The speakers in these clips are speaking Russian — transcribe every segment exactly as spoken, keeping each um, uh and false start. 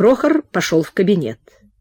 Прохор пошел в кабинет.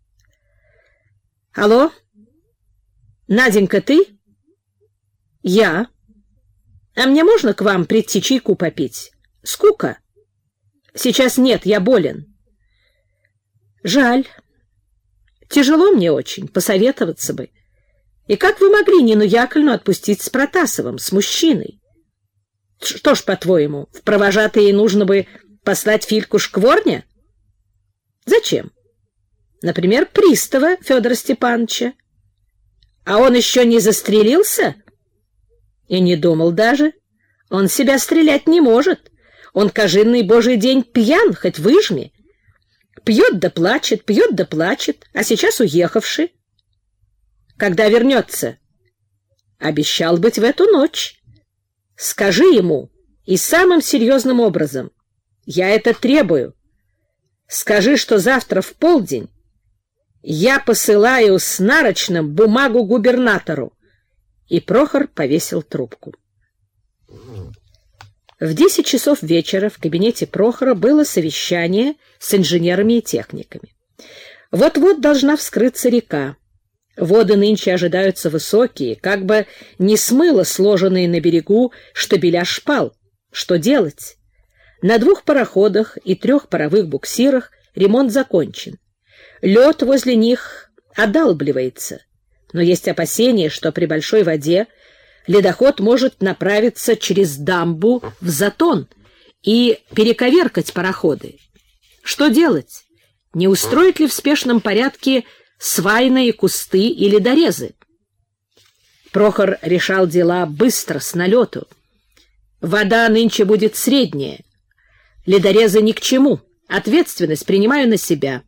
— Алло? Наденька, ты? — Я. — А мне можно к вам прийти чайку попить? Скука? — Сейчас нет, я болен. — Жаль. Тяжело мне очень, посоветоваться бы. И как вы могли Нину Яковлевну отпустить с Протасовым, с мужчиной? Что ж, по-твоему, в провожатые нужно бы послать Фильку Шкворня? Зачем? Например, пристава Федора Степановича. А он еще не застрелился? И не думал даже. Он себя стрелять не может. Он кожинный божий день пьян, хоть выжми. Пьет да плачет, пьет да плачет, а сейчас уехавший. Когда вернется? Обещал быть в эту ночь. Скажи ему и самым серьезным образом. Я это требую. Скажи, что завтра в полдень я посылаю с нарочным бумагу губернатору. И Прохор повесил трубку. В десять часов вечера в кабинете Прохора было совещание с инженерами и техниками. Вот-вот должна вскрыться река. Воды нынче ожидаются высокие, как бы не смыло сложенные на берегу штабеля шпал. Что делать? На двух пароходах и трех паровых буксирах ремонт закончен. Лед возле них одалбливается, но есть опасение, что при большой воде ледоход может направиться через дамбу в затон и перековеркать пароходы. Что делать? Не устроить ли в спешном порядке свайные кусты и ледорезы? Прохор решал дела быстро, с налету. Вода нынче будет средняя. Ледорезы ни к чему. Ответственность принимаю на себя.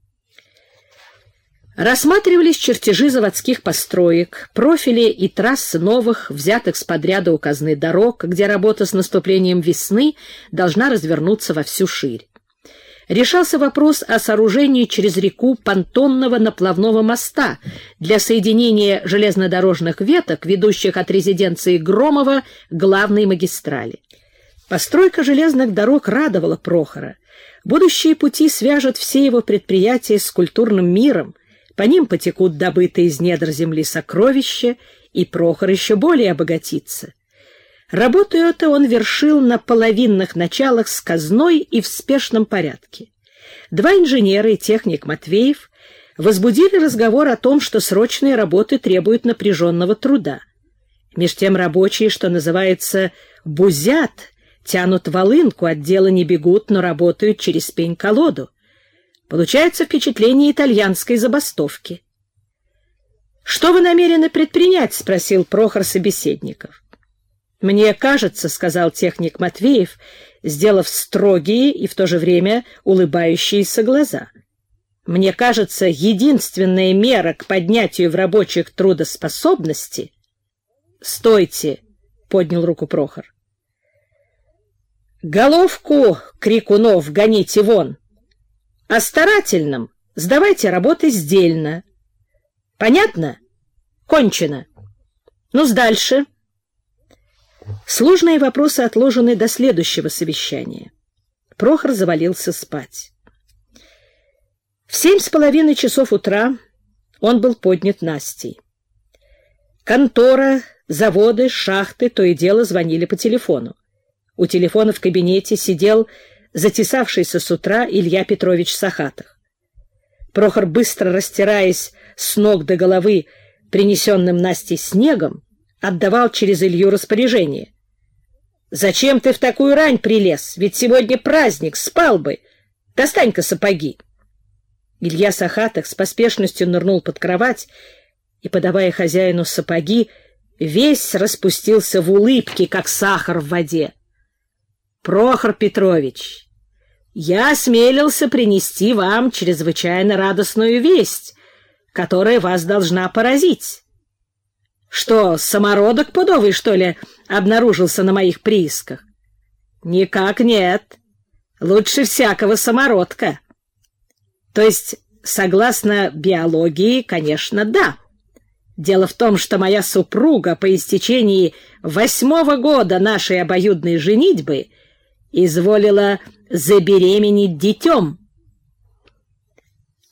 Рассматривались чертежи заводских построек, профили и трассы новых, взятых с подряда у казны дорог, где работа с наступлением весны должна развернуться во всю ширь. Решался вопрос о сооружении через реку понтонного наплавного моста для соединения железнодорожных веток, ведущих от резиденции Громова к главной магистрали. Постройка железных дорог радовала Прохора. Будущие пути свяжут все его предприятия с культурным миром, по ним потекут добытые из недр земли сокровища, и Прохор еще более обогатится. Работу эту он вершил на половинных началах с казной и в спешном порядке. Два инженера и техник Матвеев возбудили разговор о том, что срочные работы требуют напряженного труда. Меж тем рабочие, что называется, бузят, тянут волынку, от дела не бегут, но работают через пень-колоду. Получается впечатление итальянской забастовки. — Что вы намерены предпринять? — спросил Прохор собеседников. — Мне кажется, — сказал техник Матвеев, сделав строгие и в то же время улыбающиеся глаза, — мне кажется, единственная мера к поднятию в рабочих трудоспособности... — Стойте! — поднял руку Прохор. — Головку крикунов гоните вон! А старательным сдавайте работы сдельно. Понятно? Кончено. Ну-с дальше. Сложные вопросы отложены до следующего совещания. Прохор завалился спать. В семь с половиной часов утра он был поднят Настей. Контора, заводы, шахты то и дело звонили по телефону. У телефона в кабинете сидел затесавшийся с утра Илья Петрович Сахатых. Прохор, быстро растираясь с ног до головы принесенным Настей снегом, отдавал через Илью распоряжение. — Зачем ты в такую рань прилез? Ведь сегодня праздник, спал бы. Достань-ка сапоги. Илья Сахатых с поспешностью нырнул под кровать и, подавая хозяину сапоги, весь распустился в улыбке, как сахар в воде. — Прохор Петрович, я осмелился принести вам чрезвычайно радостную весть, которая вас должна поразить. Что, самородок пудовый, что ли, обнаружился на моих приисках? Никак нет. Лучше всякого самородка. То есть, согласно биологии, конечно, да. Дело в том, что моя супруга по истечении восьмого года нашей обоюдной женитьбы изволила забеременеть детем.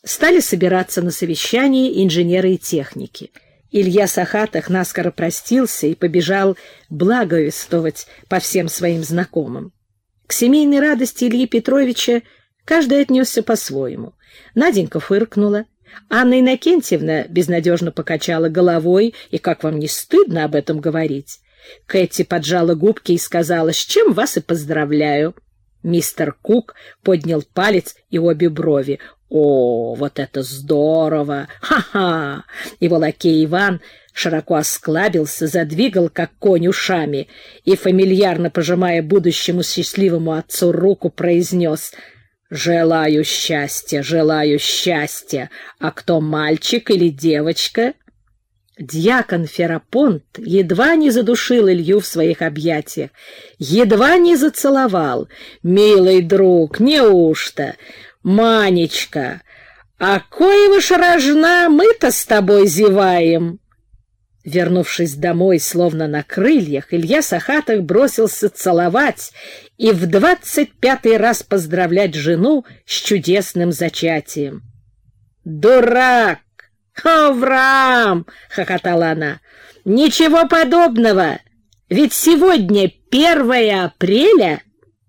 Стали собираться на совещании инженеры и техники. Илья Сахатых наскоро простился и побежал благовествовать по всем своим знакомым. К семейной радости Ильи Петровича каждый отнесся по-своему. Наденька фыркнула, Анна Иннокентьевна безнадежно покачала головой, и как вам не стыдно об этом говорить? Кэти поджала губки и сказала: «С чем вас и поздравляю». Мистер Кук поднял палец и обе брови. «О, вот это здорово! Ха-ха!» Его лакей Иван широко осклабился, задвигал, как конь, ушами и, фамильярно пожимая будущему счастливому отцу руку, произнес: «Желаю счастья, желаю счастья! А кто, мальчик или девочка?» Дьякон Ферапонт едва не задушил Илью в своих объятиях, едва не зацеловал. «Милый друг, неужто? Манечка, а коего ж рожна мы-то с тобой зеваем?» Вернувшись домой, словно на крыльях, Илья Сахатых бросился целовать и в двадцать пятый раз поздравлять жену с чудесным зачатием. «Дурак! Авраам!» — хохотала она. «Ничего подобного! Ведь сегодня первое апреля!»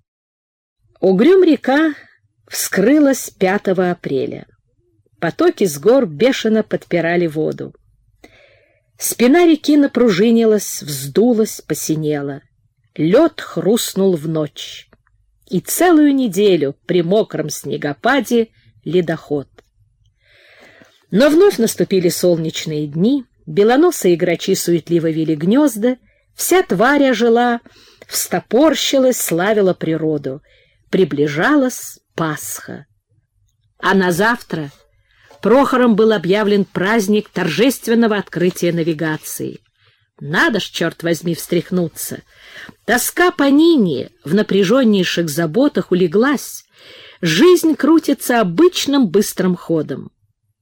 Угрюм-река вскрылась пятого апреля. Потоки с гор бешено подпирали воду. Спина реки напружинилась, вздулась, посинела. Лед хрустнул в ночь. И целую неделю при мокром снегопаде ледоход. Но вновь наступили солнечные дни, белоносые грачи суетливо вели гнезда, вся тварь ожила, встопорщилась, славила природу. Приближалась Пасха. А на завтра Прохором был объявлен праздник торжественного открытия навигации. Надо ж, черт возьми, встряхнуться. Тоска по Нине в напряженнейших заботах улеглась. Жизнь крутится обычным быстрым ходом.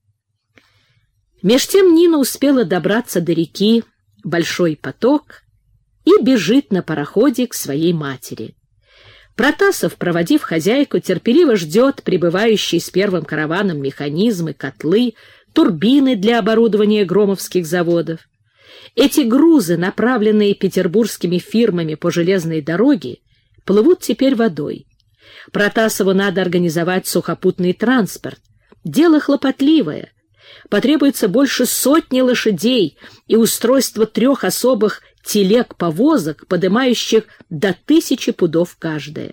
Меж тем Нина успела добраться до реки Большой поток и бежит на пароходе к своей матери. Протасов, проводив хозяйку, терпеливо ждет прибывающие с первым караваном механизмы, котлы, турбины для оборудования громовских заводов. Эти грузы, направленные петербургскими фирмами по железной дороге, плывут теперь водой. Протасову надо организовать сухопутный транспорт. Дело хлопотливое. Потребуется больше сотни лошадей и устройство трех особых телег-повозок, подымающих до тысячи пудов каждая.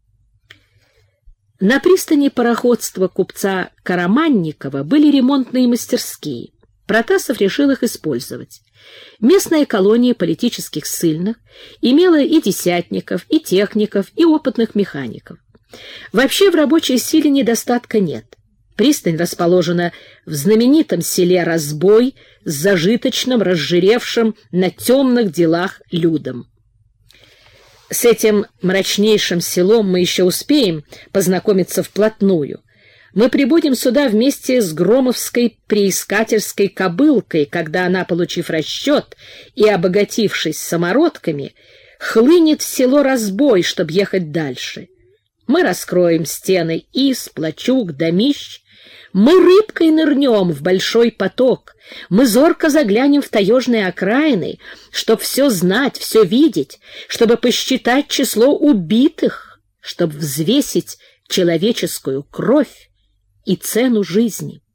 На пристани пароходства купца Караманникова были ремонтные мастерские. Протасов решил их использовать. Местная колония политических ссыльных имела и десятников, и техников, и опытных механиков. Вообще в рабочей силе недостатка нет. Пристань расположена в знаменитом селе Разбой с зажиточным, разжиревшим на темных делах людом. С этим мрачнейшим селом мы еще успеем познакомиться вплотную. Мы прибудем сюда вместе с громовской приискательской кобылкой, когда она, получив расчет и обогатившись самородками, хлынет в село Разбой, чтобы ехать дальше. Мы раскроем стены из, плачуг, домищ. Мы рыбкой нырнем в большой поток, мы зорко заглянем в таежные окраины, чтоб все знать, все видеть, чтобы посчитать число убитых, чтобы взвесить человеческую кровь и цену жизни.